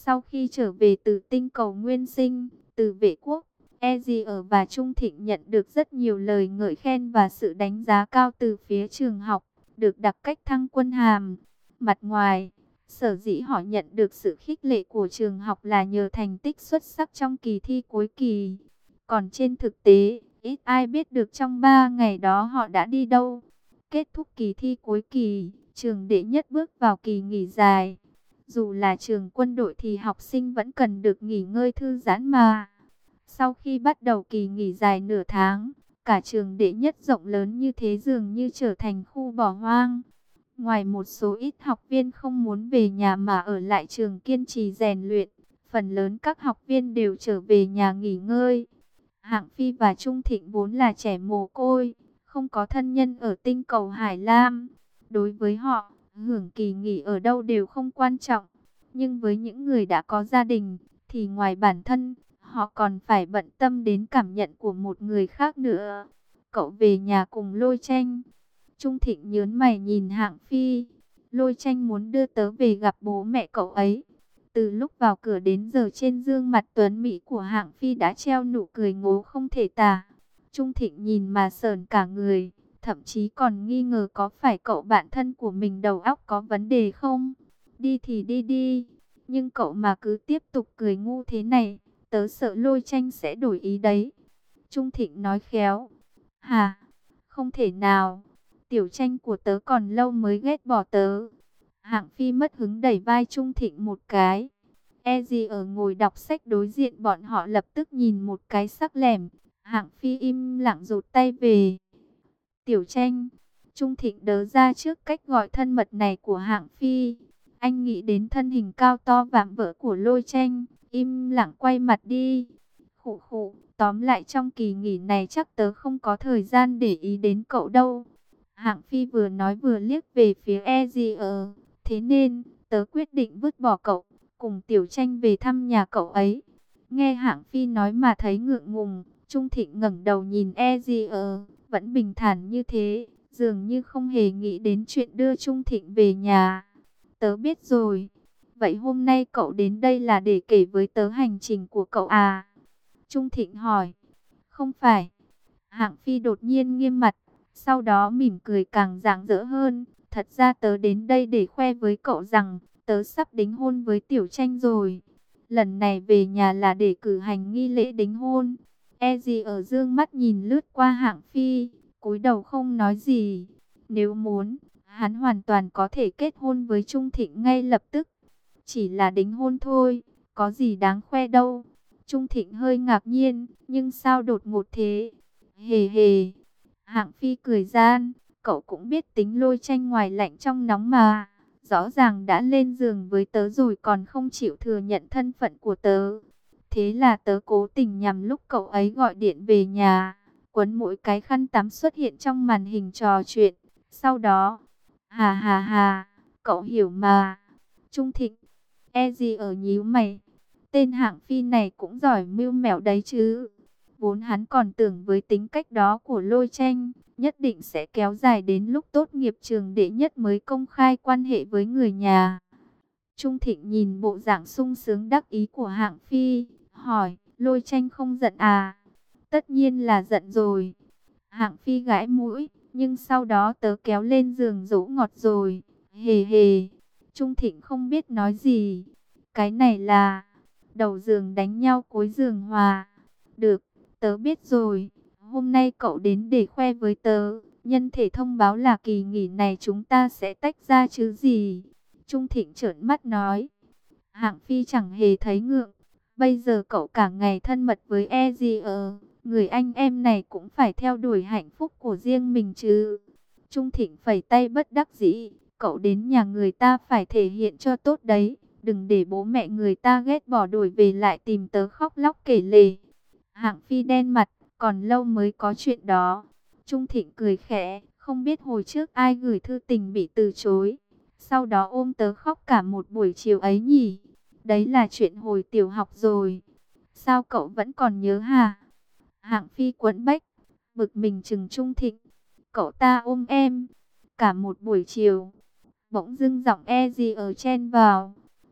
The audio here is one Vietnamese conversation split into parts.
Sau khi trở về từ tinh cầu nguyên sinh, từ vệ quốc, Ezio và Trung Thịnh nhận được rất nhiều lời ngợi khen và sự đánh giá cao từ phía trường học, được đặc cách thăng quân hàm. Mặt ngoài, sở dĩ họ nhận được sự khích lệ của trường học là nhờ thành tích xuất sắc trong kỳ thi cuối kỳ. Còn trên thực tế, ít ai biết được trong 3 ngày đó họ đã đi đâu. Kết thúc kỳ thi cuối kỳ, trường đệ nhất bước vào kỳ nghỉ dài. Dù là trường quân đội thì học sinh vẫn cần được nghỉ ngơi thư giãn mà. Sau khi bắt đầu kỳ nghỉ dài nửa tháng, cả trường đệ nhất rộng lớn như thế dường như trở thành khu bỏ hoang. Ngoài một số ít học viên không muốn về nhà mà ở lại trường kiên trì rèn luyện, phần lớn các học viên đều trở về nhà nghỉ ngơi. Hạng Phi và Trung Thịnh vốn là trẻ mồ côi, không có thân nhân ở tinh cầu Hải Lam. Đối với họ, hưởng kỳ nghỉ ở đâu đều không quan trọng. Nhưng với những người đã có gia đình, thì ngoài bản thân, họ còn phải bận tâm đến cảm nhận của một người khác nữa. Cậu về nhà cùng Lôi Tranh. Trung Thịnh nhớn mày nhìn Hạng Phi. Lôi Tranh muốn đưa tớ về gặp bố mẹ cậu ấy. Từ lúc vào cửa đến giờ trên gương mặt tuấn mỹ của Hạng Phi đã treo nụ cười ngố không thể tả. Trung Thịnh nhìn mà sởn cả người, thậm chí còn nghi ngờ có phải cậu bạn thân của mình đầu óc có vấn đề không. Đi thì đi đi, nhưng cậu mà cứ tiếp tục cười ngu thế này, tớ sợ Lôi Tranh sẽ đổi ý đấy. Trung Thịnh nói khéo. Hả? Không thể nào. Tiểu Tranh của tớ còn lâu mới ghét bỏ tớ. Hạng Phi mất hứng đẩy vai Trung Thịnh một cái. E gì ở ngồi đọc sách đối diện bọn họ lập tức nhìn một cái sắc lẻm. Hạng Phi im lặng rụt tay về. Tiểu Tranh. Trung Thịnh đớ ra trước cách gọi thân mật này của Hạng Phi. Anh nghĩ đến thân hình cao to vạm vỡ của Lôi Tranh, im lặng quay mặt đi. Khụ khụ, tóm lại trong kỳ nghỉ này chắc tớ không có thời gian để ý đến cậu đâu. Hạng Phi vừa nói vừa liếc về phía Ezio. Thế nên, tớ quyết định vứt bỏ cậu, cùng Tiểu Tranh về thăm nhà cậu ấy. Nghe Hạng Phi nói mà thấy ngượng ngùng, Trung Thịnh ngẩng đầu nhìn Ezio, vẫn bình thản như thế, dường như không hề nghĩ đến chuyện đưa Trung Thịnh về nhà. Tớ biết rồi. Vậy hôm nay cậu đến đây là để kể với tớ hành trình của cậu à? Trung Thịnh hỏi. Không phải. Hạng Phi đột nhiên nghiêm mặt, sau đó mỉm cười càng rạng rỡ hơn. Thật ra tớ đến đây để khoe với cậu rằng tớ sắp đính hôn với Tiểu Tranh rồi. Lần này về nhà là để cử hành nghi lễ đính hôn. E gì ở dương mắt nhìn lướt qua Hạng Phi, cúi đầu không nói gì. Nếu muốn, hắn hoàn toàn có thể kết hôn với Trung Thịnh ngay lập tức. Chỉ là đính hôn thôi, có gì đáng khoe đâu. Trung Thịnh hơi ngạc nhiên, nhưng sao đột ngột thế? Hề hề. Hạng Phi cười gian, cậu cũng biết tính Lôi Tranh ngoài lạnh trong nóng mà. Rõ ràng đã lên giường với tớ rồi còn không chịu thừa nhận thân phận của tớ. Thế là tớ cố tình nhằm lúc cậu ấy gọi điện về nhà, quấn mỗi cái khăn tắm xuất hiện trong màn hình trò chuyện. Sau đó, hà hà hà, cậu hiểu mà. Trung Thịnh, e gì ở nhíu mày. Tên Hạng Phi này cũng giỏi mưu mẹo đấy chứ. Vốn hắn còn tưởng với tính cách đó của Lôi Tranh, nhất định sẽ kéo dài đến lúc tốt nghiệp trường đệ nhất mới công khai quan hệ với người nhà. Trung Thịnh nhìn bộ dạng sung sướng đắc ý của Hạng Phi, hỏi, Lôi Tranh không giận à? Tất nhiên là giận rồi. Hạng Phi gãi mũi, nhưng sau đó tớ kéo lên giường dỗ ngọt rồi. Hề hề. Trung Thịnh không biết nói gì. Cái này là đầu giường đánh nhau cuối giường hòa. Được, tớ biết rồi. Hôm nay cậu đến để khoe với tớ. Nhân thể thông báo là kỳ nghỉ này chúng ta sẽ tách ra chứ gì. Trung Thịnh trợn mắt nói. Hạng Phi chẳng hề thấy ngượng. Bây giờ cậu cả ngày thân mật với Ezio, người anh em này cũng phải theo đuổi hạnh phúc của riêng mình chứ. Trung Thịnh phẩy tay bất đắc dĩ. Cậu đến nhà người ta phải thể hiện cho tốt đấy. Đừng để bố mẹ người ta ghét bỏ đuổi về lại tìm tớ khóc lóc kể lể. Hạng Phi đen mặt, còn lâu mới có chuyện đó. Trung Thịnh cười khẽ, không biết hồi trước ai gửi thư tình bị từ chối. Sau đó ôm tớ khóc cả một buổi chiều ấy nhỉ. Đấy là chuyện hồi tiểu học rồi. Sao cậu vẫn còn nhớ hả? Hạng Phi quẫn bách, bực mình chừng Trung Thịnh. Cậu ta ôm em cả một buổi chiều. Bỗng dưng giọng e gì ở chen vào.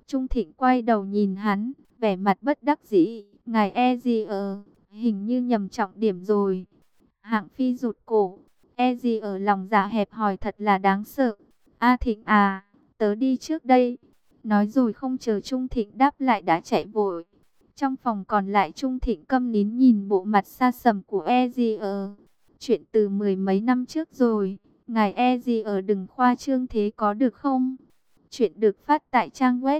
Trung Thịnh quay đầu nhìn hắn, vẻ mặt bất đắc dĩ. Ngài hình như nhầm trọng điểm rồi. Hạng Phi rụt cổ. Lòng dạ hẹp hòi thật là đáng sợ. A Thịnh à, tớ đi trước đây. Nói rồi không chờ Trung Thịnh đáp lại đã chạy vội. Trong phòng còn lại Trung Thịnh câm nín nhìn bộ mặt xa sầm của Chuyện từ mười mấy năm trước rồi. Ngài đừng khoa trương thế có được không? Chuyện được phát tại trang web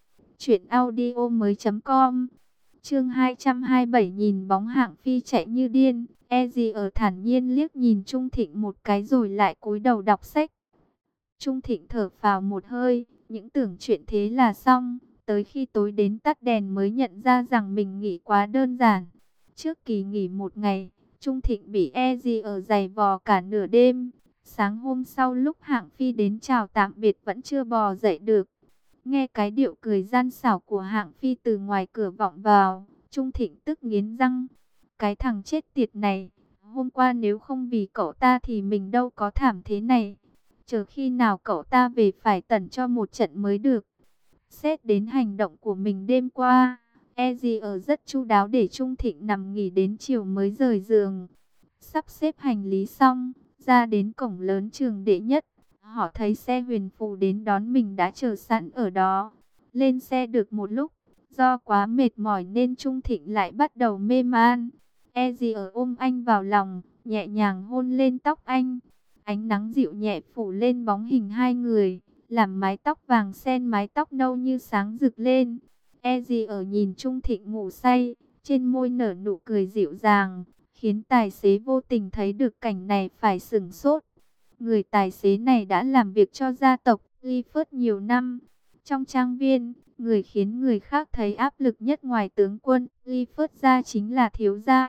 truyệnaudiomoi.com. Chương 227 nhìn bóng Hạng Phi chạy như điên, thản nhiên liếc nhìn Trung Thịnh một cái rồi lại cúi đầu đọc sách. Trung Thịnh thở phào một hơi, những tưởng chuyện thế là xong, tới khi tối đến tắt đèn mới nhận ra rằng mình nghĩ quá đơn giản. Trước kỳ nghỉ một ngày, Trung Thịnh bị giày vò cả nửa đêm. Sáng hôm sau lúc Hạng Phi đến chào tạm biệt vẫn chưa bò dậy được. Nghe cái điệu cười gian xảo của Hạng Phi từ ngoài cửa vọng vào, Trung Thịnh tức nghiến răng. Cái thằng chết tiệt này, hôm qua nếu không vì cậu ta thì mình đâu có thảm thế này. Chờ khi nào cậu ta về phải tẩn cho một trận mới được. Xét đến hành động của mình đêm qua, rất chu đáo để Trung Thịnh nằm nghỉ đến chiều mới rời giường. Sắp xếp hành lý xong, ra đến cổng lớn trường đệ nhất. Họ thấy xe huyền phù đến đón mình đã chờ sẵn ở đó. Lên xe được một lúc, do quá mệt mỏi nên Trung Thịnh lại bắt đầu mê man. Ôm anh vào lòng, nhẹ nhàng hôn lên tóc anh. Ánh nắng dịu nhẹ phủ lên bóng hình hai người, làm mái tóc vàng sen mái tóc nâu như sáng rực lên. Nhìn Trung Thịnh ngủ say, trên môi nở nụ cười dịu dàng, khiến tài xế vô tình thấy được cảnh này phải sửng sốt. Người tài xế này đã làm việc cho gia tộc Clifford nhiều năm. Trong trang viên, người khiến người khác thấy áp lực nhất ngoài tướng quân Clifford ra chính là thiếu gia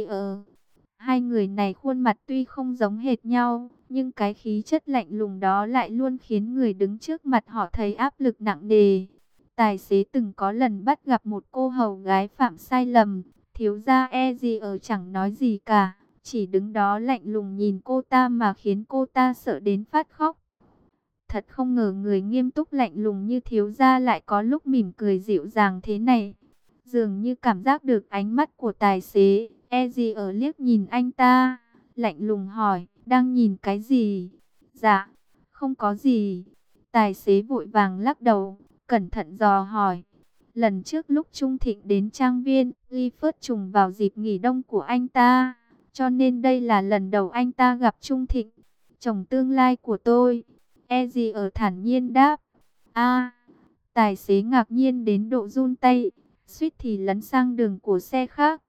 Hai người này khuôn mặt tuy không giống hệt nhau, nhưng cái khí chất lạnh lùng đó lại luôn khiến người đứng trước mặt họ thấy áp lực nặng nề. Tài xế từng có lần bắt gặp một cô hầu gái phạm sai lầm, thiếu gia chẳng nói gì cả, chỉ đứng đó lạnh lùng nhìn cô ta mà khiến cô ta sợ đến phát khóc. Thật không ngờ người nghiêm túc lạnh lùng như thiếu gia lại có lúc mỉm cười dịu dàng thế này. Dường như cảm giác được ánh mắt của tài xế, liếc nhìn anh ta, lạnh lùng hỏi, đang nhìn cái gì? Dạ, không có gì. Tài xế vội vàng lắc đầu, cẩn thận dò hỏi. Lần trước lúc Trung Thịnh đến trang viên, Clifford trùng vào dịp nghỉ đông của anh ta, cho nên đây là lần đầu anh ta gặp Trung Thịnh, chồng tương lai của tôi. Thản nhiên đáp. A. Tài xế ngạc nhiên đến độ run tay, suýt thì lấn sang đường của xe khác.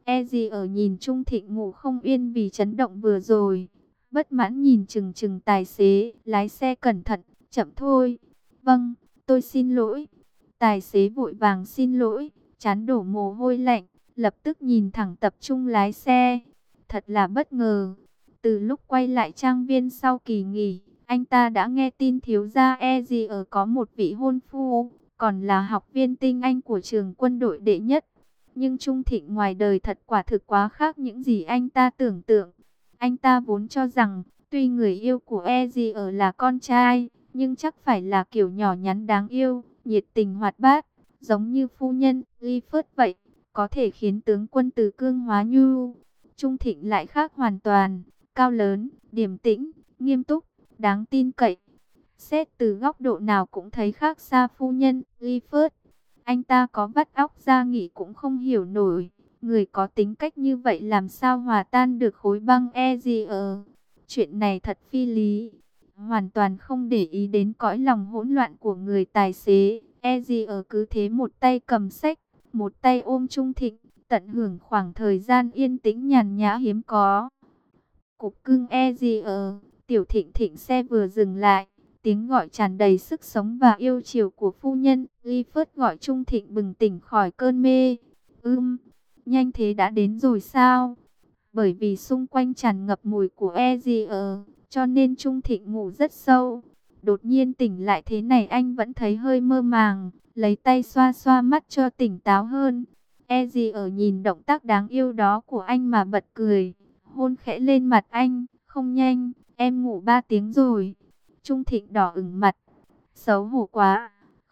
Nhìn Trung Thịnh ngủ không yên vì chấn động vừa rồi, bất mãn nhìn chừng chừng tài xế, lái xe cẩn thận, chậm thôi. Vâng, tôi xin lỗi. Tài xế vội vàng xin lỗi, trán đổ mồ hôi lạnh, lập tức nhìn thẳng tập trung lái xe. Thật là bất ngờ. Từ lúc quay lại trang viên sau kỳ nghỉ, anh ta đã nghe tin thiếu gia có một vị hôn phu, còn là học viên tinh anh của trường quân đội đệ nhất. Nhưng Trung Thịnh ngoài đời thật quả thực quá khác những gì anh ta tưởng tượng. Anh ta vốn cho rằng, tuy người yêu của là con trai, nhưng chắc phải là kiểu nhỏ nhắn đáng yêu, nhiệt tình hoạt bát, giống như phu nhân Clifford vậy, có thể khiến tướng quân từ cương hóa nhu. Trung Thịnh lại khác hoàn toàn, cao lớn, điềm tĩnh, nghiêm túc, đáng tin cậy. Xét từ góc độ nào cũng thấy khác xa phu nhân Clifford. Anh ta có vắt óc ra nghĩ cũng không hiểu nổi, người có tính cách như vậy làm sao hòa tan được khối băng Chuyện này thật phi lý. Hoàn toàn không để ý đến cõi lòng hỗn loạn của người tài xế, cứ thế một tay cầm sách, một tay ôm Trung Thịnh, tận hưởng khoảng thời gian yên tĩnh nhàn nhã hiếm có. Cục cưng Tiểu Thịnh Thịnh xe vừa dừng lại, tiếng gọi tràn đầy sức sống và yêu chiều của phu nhân Clifford gọi Trung Thịnh bừng tỉnh khỏi cơn mê. Nhanh thế đã đến rồi sao? Bởi vì xung quanh tràn ngập mùi của cho nên Trung Thịnh ngủ rất sâu. Đột nhiên tỉnh lại thế này anh vẫn thấy hơi mơ màng, lấy tay xoa xoa mắt cho tỉnh táo hơn. Nhìn động tác đáng yêu đó của anh mà bật cười, hôn khẽ lên mặt anh. Không nhanh, em ngủ 3 tiếng rồi. Trung Thịnh đỏ ửng mặt, xấu hổ quá,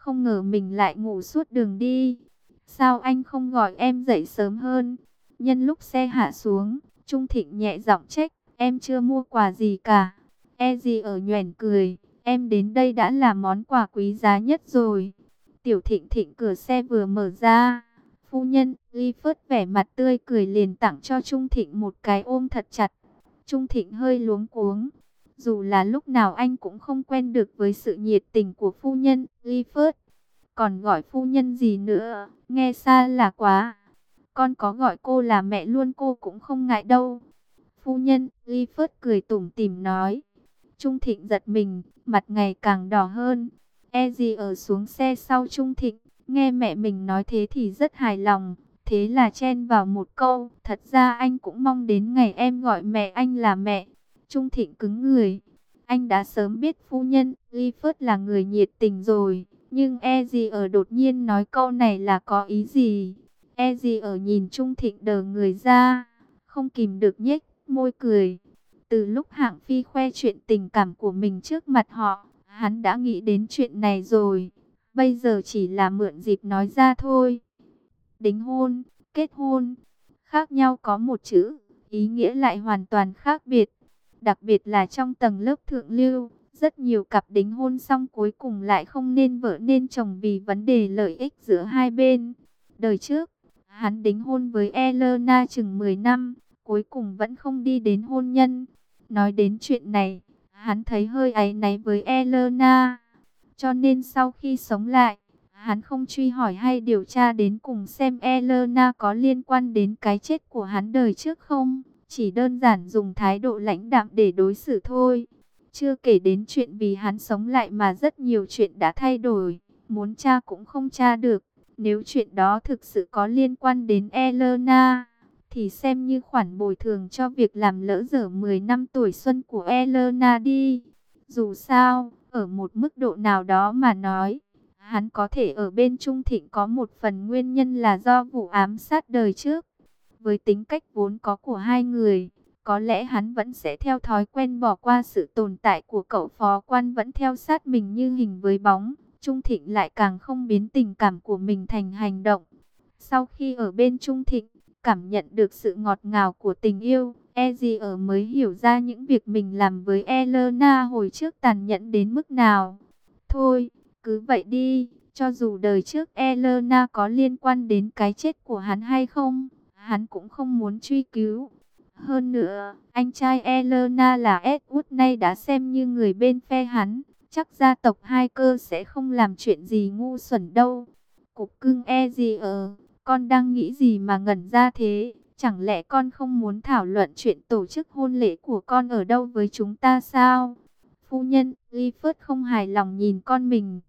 không ngờ mình lại ngủ suốt đường đi. Sao anh không gọi em dậy sớm hơn? Nhân lúc xe hạ xuống, Trung Thịnh nhẹ giọng trách, em chưa mua quà gì cả. Gì ở nhoẻn cười, em đến đây đã là món quà quý giá nhất rồi. Tiểu Thịnh Thịnh cửa xe vừa mở ra, phu nhân Clifford vẻ mặt tươi cười liền tặng cho Trung Thịnh một cái ôm thật chặt. Trung Thịnh hơi luống cuống. Dù là lúc nào anh cũng không quen được với sự nhiệt tình của phu nhân Clifford. Còn gọi phu nhân gì nữa, nghe xa là quá. Con có gọi cô là mẹ luôn cô cũng không ngại đâu. Phu nhân Clifford cười tủm tỉm nói. Trung Thịnh giật mình, mặt ngày càng đỏ hơn. Gì ở xuống xe sau Trung Thịnh, nghe mẹ mình nói thế thì rất hài lòng. Thế là chen vào một câu, thật ra anh cũng mong đến ngày em gọi mẹ anh là mẹ. Trung Thịnh cứng người. Anh đã sớm biết phu nhân Clifford là người nhiệt tình rồi. Nhưng gì ở đột nhiên nói câu này là có ý gì? Gì ở nhìn Trung Thịnh đờ người ra, không kìm được nhếch môi cười. Từ lúc Hạng Phi khoe chuyện tình cảm của mình trước mặt họ, hắn đã nghĩ đến chuyện này rồi. Bây giờ chỉ là mượn dịp nói ra thôi. Đính hôn, kết hôn, khác nhau có một chữ, ý nghĩa lại hoàn toàn khác biệt. Đặc biệt là trong tầng lớp thượng lưu, rất nhiều cặp đính hôn xong cuối cùng lại không nên vợ nên chồng vì vấn đề lợi ích giữa hai bên. Đời trước, hắn đính hôn với Elena chừng 10 năm, cuối cùng vẫn không đi đến hôn nhân. Nói đến chuyện này, hắn thấy hơi áy náy với Elena. Cho nên sau khi sống lại, hắn không truy hỏi hay điều tra đến cùng xem Elena có liên quan đến cái chết của hắn đời trước không. Chỉ đơn giản dùng thái độ lãnh đạm để đối xử thôi. Chưa kể đến chuyện vì hắn sống lại mà rất nhiều chuyện đã thay đổi. Muốn tra cũng không tra được. Nếu chuyện đó thực sự có liên quan đến Elena, thì xem như khoản bồi thường cho việc làm lỡ dở 10 năm tuổi xuân của Elena đi. Dù sao, ở một mức độ nào đó mà nói, hắn có thể ở bên Trung Thịnh có một phần nguyên nhân là do vụ ám sát đời trước. Với tính cách vốn có của hai người, có lẽ hắn vẫn sẽ theo thói quen bỏ qua sự tồn tại của cậu phó quan vẫn theo sát mình như hình với bóng. Trung Thịnh lại càng không biến tình cảm của mình thành hành động. Sau khi ở bên Trung Thịnh, cảm nhận được sự ngọt ngào của tình yêu, gì ở mới hiểu ra những việc mình làm với Elena hồi trước tàn nhẫn đến mức nào. Thôi, cứ vậy đi, cho dù đời trước Elena có liên quan đến cái chết của hắn hay không, hắn cũng không muốn truy cứu. Hơn nữa, anh trai Elena là Edward nay đã xem như người bên phe hắn. Chắc gia tộc hai cơ sẽ không làm chuyện gì ngu xuẩn đâu. Cục cưng gì con đang nghĩ gì mà ngẩn ra thế? Chẳng lẽ con không muốn thảo luận chuyện tổ chức hôn lễ của con ở đâu với chúng ta sao? Phu nhân Clifford không hài lòng nhìn con mình.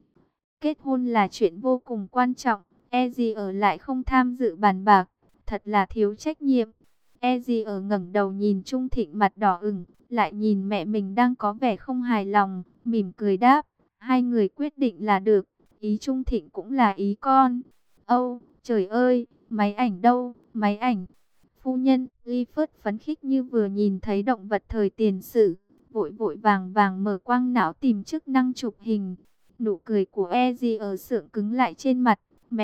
Kết hôn là chuyện vô cùng quan trọng. Gì lại không tham dự bàn bạc. Thật là thiếu trách nhiệm. Gì ngẩng đầu nhìn Trung Thịnh mặt đỏ ửng, lại nhìn mẹ mình đang có vẻ không hài lòng, mỉm cười đáp, hai người quyết định là được, ý Trung Thịnh cũng là ý con. Âu, trời ơi, máy ảnh đâu, máy ảnh. Phu nhân Clifford phấn khích như vừa nhìn thấy động vật thời tiền sử, vội vội vàng vàng mở quang não tìm chức năng chụp hình. Nụ cười của Ezzy sượng cứng lại trên mặt.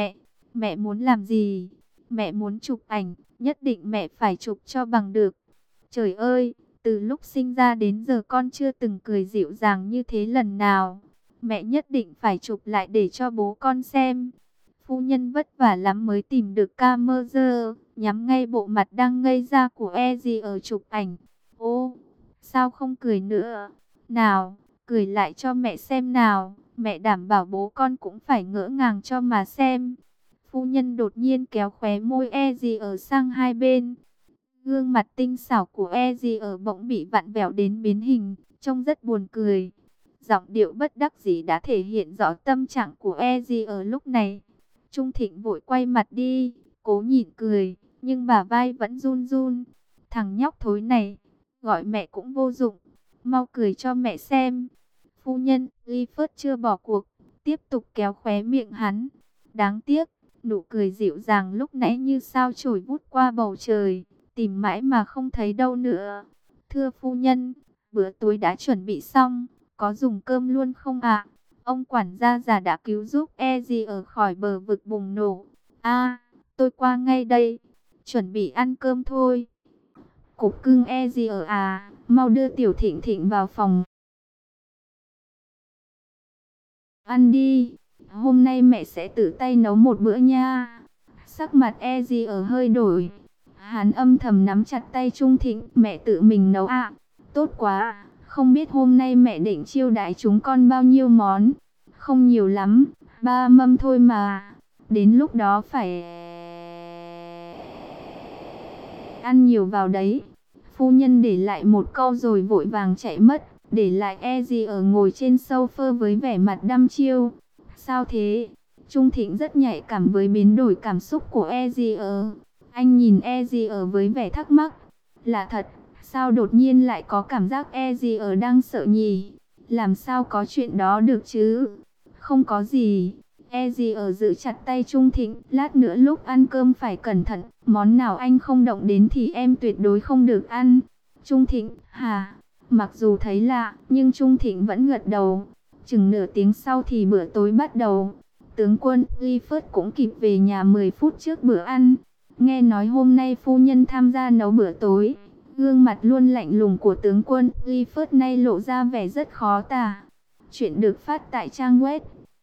Mẹ muốn làm gì? Mẹ muốn chụp ảnh, nhất định mẹ phải chụp cho bằng được. Trời ơi, từ lúc sinh ra đến giờ con chưa từng cười dịu dàng như thế lần nào. Mẹ nhất định phải chụp lại để cho bố con xem. Phu nhân vất vả lắm mới tìm được camera, nhắm ngay bộ mặt đang ngây ra của Ezzy chụp ảnh. Ô, sao không cười nữa? Nào, cười lại cho mẹ xem nào. Mẹ đảm bảo bố con cũng phải ngỡ ngàng cho mà xem. Phu nhân đột nhiên kéo khóe môi Ezzy sang hai bên. Gương mặt tinh xảo của Ezzy bỗng bị vặn vẹo đến biến hình, trông rất buồn cười. Giọng điệu bất đắc dĩ đã thể hiện rõ tâm trạng của Ezzy lúc này. Trung Thịnh vội quay mặt đi, cố nhịn cười, nhưng bả vai vẫn run run. Thằng nhóc thối này, gọi mẹ cũng vô dụng, mau cười cho mẹ xem. Phu nhân Clifford chưa bỏ cuộc, tiếp tục kéo khóe miệng hắn. Đáng tiếc, nụ cười dịu dàng lúc nãy như sao chổi vút qua bầu trời, tìm mãi mà không thấy đâu nữa. Thưa phu nhân, bữa tối đã chuẩn bị xong, có dùng cơm luôn không ạ? Ông quản gia già đã cứu giúp Eji ở khỏi bờ vực bùng nổ. A, tôi qua ngay đây, chuẩn bị ăn cơm thôi. Cục cưng Eji ở à, mau đưa Tiểu Thịnh Thịnh vào phòng ăn đi. Hôm nay mẹ sẽ tự tay nấu một bữa nha. Sắc mặt Eji ở hơi đổi. Hắn âm thầm nắm chặt tay Trung Thịnh. Mẹ tự mình nấu à? Tốt quá. Không biết hôm nay mẹ định chiêu đãi chúng con bao nhiêu món? Không nhiều lắm, 3 mâm thôi mà. Đến lúc đó phải ăn nhiều vào đấy. Phu nhân để lại một câu rồi vội vàng chạy mất, để lại Eji ở ngồi trên sofa với vẻ mặt đăm chiêu. Sao thế? Trung Thịnh rất nhạy cảm với biến đổi cảm xúc của Eji ở. Anh nhìn Eji ở với vẻ thắc mắc. Lạ thật, sao đột nhiên lại có cảm giác Eji ở đang sợ nhỉ? Làm sao có chuyện đó được chứ? Không có gì. Eji ở giữ chặt tay Trung Thịnh. Lát nữa lúc ăn cơm phải cẩn thận. Món nào anh không động đến thì em tuyệt đối không được ăn. Trung Thịnh, hả? Mặc dù thấy lạ, nhưng Trung Thịnh vẫn gật đầu. Chừng nửa tiếng sau thì bữa tối bắt đầu. Tướng quân Clifford cũng kịp về nhà 10 phút trước bữa ăn. Nghe nói hôm nay phu nhân tham gia nấu bữa tối. Gương mặt luôn lạnh lùng của tướng quân Clifford nay lộ ra vẻ rất khó tả. Chuyện được phát tại trang web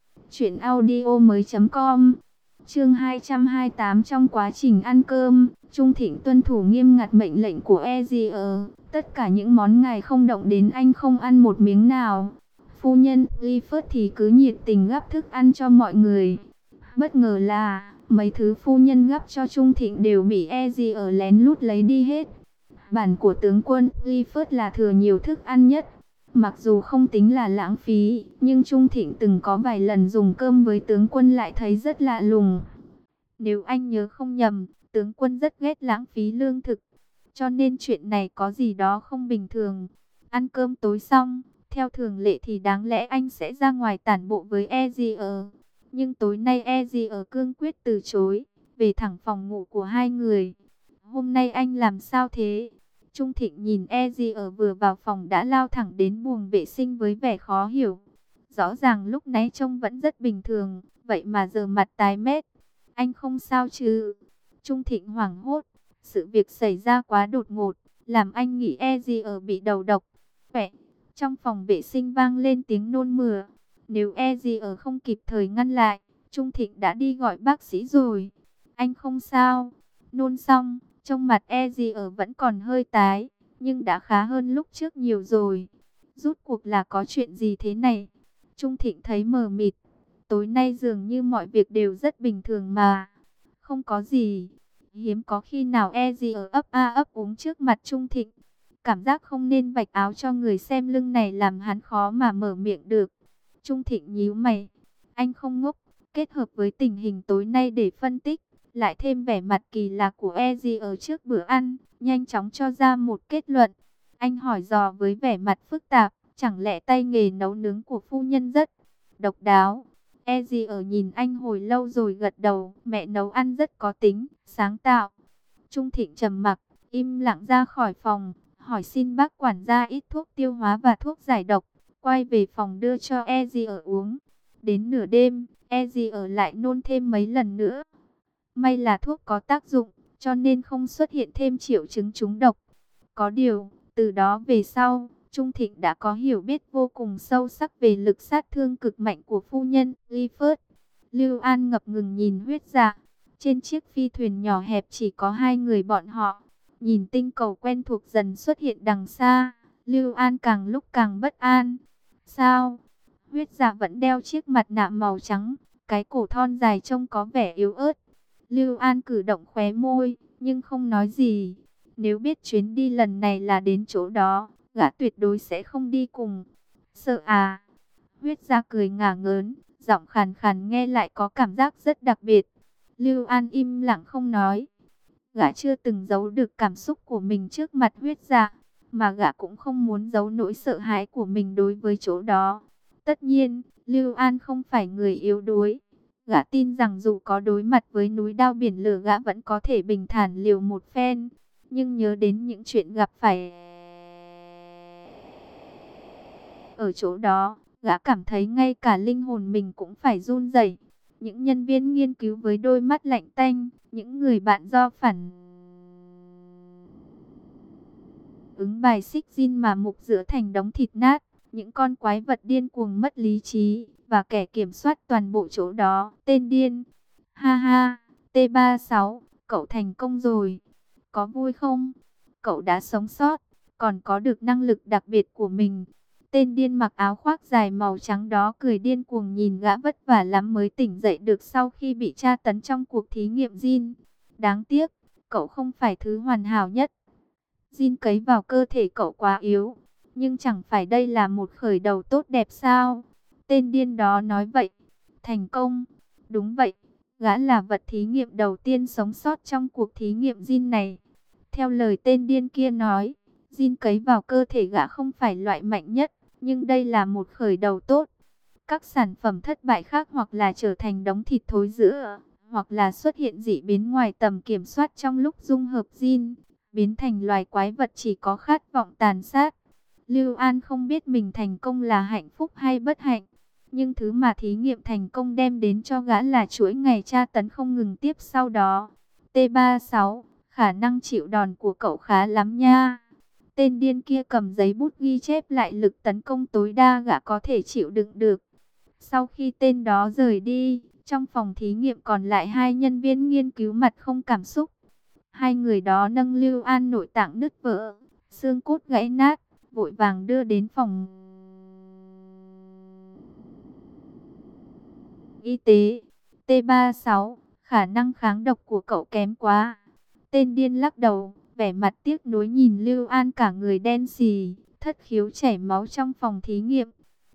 truyệnaudiomoi.com. Chương 228. Trong quá trình ăn cơm, Trung Thịnh tuân thủ nghiêm ngặt mệnh lệnh của Ezier. Tất cả những món ngài không động đến anh không ăn một miếng nào. Phu nhân Clifford thì cứ nhiệt tình gắp thức ăn cho mọi người. Bất ngờ là mấy thứ phu nhân gắp cho Trung Thịnh đều bị Ezier lén lút lấy đi hết. Bản của tướng quân Clifford là thừa nhiều thức ăn nhất. Mặc dù không tính là lãng phí, nhưng Trung Thịnh từng có vài lần dùng cơm với tướng quân lại thấy rất lạ lùng. Nếu anh nhớ không nhầm, tướng quân rất ghét lãng phí lương thực, cho nên chuyện này có gì đó không bình thường. Ăn cơm tối xong, theo thường lệ thì đáng lẽ anh sẽ ra ngoài tản bộ với Ezier. Nhưng tối nay Ezier cương quyết từ chối, về thẳng phòng ngủ của hai người. Hôm nay anh làm sao thế? Trung Thịnh nhìn Ezier vừa vào phòng đã lao thẳng đến buồng vệ sinh với vẻ khó hiểu. Rõ ràng lúc nãy trông vẫn rất bình thường, vậy mà giờ mặt tái mét. Anh không sao chứ? Trung Thịnh hoảng hốt. Sự việc xảy ra quá đột ngột, làm anh nghĩ Ezier bị đầu độc. Vậy, trong phòng vệ sinh vang lên tiếng nôn mửa. Nếu Ezier không kịp thời ngăn lại, Trung Thịnh đã đi gọi bác sĩ rồi. Anh không sao. Nôn xong, trong mặt Ezier vẫn còn hơi tái, nhưng đã khá hơn lúc trước nhiều rồi. Rốt cuộc là có chuyện gì thế này? Trung Thịnh thấy mờ mịt. Tối nay dường như mọi việc đều rất bình thường mà. Không có gì. Hiếm có khi nào Ezier ấp a ấp úng trước mặt Trung Thịnh. Cảm giác không nên vạch áo cho người xem lưng này làm hắn khó mà mở miệng được. Trung Thịnh nhíu mày. Anh không ngốc, kết hợp với tình hình tối nay để phân tích, lại thêm vẻ mặt kỳ lạ của Ezier trước bữa ăn, nhanh chóng cho ra một kết luận. Anh hỏi dò với vẻ mặt phức tạp, chẳng lẽ tay nghề nấu nướng của phu nhân rất độc đáo? Ezier nhìn anh hồi lâu rồi gật đầu, mẹ nấu ăn rất có tính, sáng tạo. Trung Thịnh trầm mặc, im lặng ra khỏi phòng, hỏi xin bác quản gia ít thuốc tiêu hóa và thuốc giải độc, quay về phòng đưa cho Ezier uống. Đến nửa đêm, Ezier lại nôn thêm mấy lần nữa. May là thuốc có tác dụng, cho nên không xuất hiện thêm triệu chứng trúng độc. Có điều, từ đó về sau, Trung Thịnh đã có hiểu biết vô cùng sâu sắc về lực sát thương cực mạnh của phu nhân Clifford. Lưu An ngập ngừng nhìn Huyết Dạ. Trên chiếc phi thuyền nhỏ hẹp chỉ có hai người bọn họ. Nhìn tinh cầu quen thuộc dần xuất hiện đằng xa, Lưu An càng lúc càng bất an. Sao? Huyết Dạ vẫn đeo chiếc mặt nạ màu trắng, cái cổ thon dài trông có vẻ yếu ớt. Lưu An cử động khóe môi, nhưng không nói gì. Nếu biết chuyến đi lần này là đến chỗ đó, gã tuyệt đối sẽ không đi cùng. Sợ à? Huyết Dạ cười ngả ngớn, giọng khàn khàn nghe lại có cảm giác rất đặc biệt. Lưu An im lặng không nói. Gã chưa từng giấu được cảm xúc của mình trước mặt Huyết Dạ, mà gã cũng không muốn giấu nỗi sợ hãi của mình đối với chỗ đó. Tất nhiên, Lưu An không phải người yếu đuối. Gã tin rằng dù có đối mặt với núi đao biển lửa gã vẫn có thể bình thản liều một phen. Nhưng nhớ đến những chuyện gặp phải ở chỗ đó, Gã cảm thấy ngay cả linh hồn mình cũng phải run rẩy. Những nhân viên nghiên cứu với đôi mắt lạnh tanh, những người bạn do phản ứng bài xích Jin mà mục giữa thành đống thịt nát, những con quái vật điên cuồng mất lý trí, và kẻ kiểm soát toàn bộ chỗ đó, tên điên. Ha ha, T36, cậu thành công rồi. Có vui không? Cậu đã sống sót, còn có được năng lực đặc biệt của mình. Tên điên mặc áo khoác dài màu trắng đó cười điên cuồng nhìn gã vất vả lắm mới tỉnh dậy được sau khi bị tra tấn trong cuộc thí nghiệm Jin. Đáng tiếc, cậu không phải thứ hoàn hảo nhất. Jin cấy vào cơ thể cậu quá yếu. Nhưng chẳng phải đây là một khởi đầu tốt đẹp sao? Tên điên đó nói vậy. Thành công. Đúng vậy. Gã là vật thí nghiệm đầu tiên sống sót trong cuộc thí nghiệm Jin này. Theo lời tên điên kia nói, Jin cấy vào cơ thể gã không phải loại mạnh nhất. Nhưng đây là một khởi đầu tốt. Các sản phẩm thất bại khác hoặc là trở thành đống thịt thối rữa, hoặc là xuất hiện dị biến ngoài tầm kiểm soát trong lúc dung hợp Jin, biến thành loài quái vật chỉ có khát vọng tàn sát. Lưu An không biết mình thành công là hạnh phúc hay bất hạnh, nhưng thứ mà thí nghiệm thành công đem đến cho gã là chuỗi ngày tra tấn không ngừng tiếp sau đó. T36, khả năng chịu đòn của cậu khá lắm nha. Tên điên kia cầm giấy bút ghi chép lại lực tấn công tối đa gã có thể chịu đựng được. Sau khi tên đó rời đi, trong phòng thí nghiệm còn lại hai nhân viên nghiên cứu mặt không cảm xúc. Hai người đó nâng Lưu An nội tạng nứt vỡ, xương cốt gãy nát, vội vàng đưa đến phòng y tế. T36, khả năng kháng độc của cậu kém quá. Tên điên lắc đầu, vẻ mặt tiếc nuối nhìn Lưu An cả người đen xì, thất khiếu chảy máu trong phòng thí nghiệm.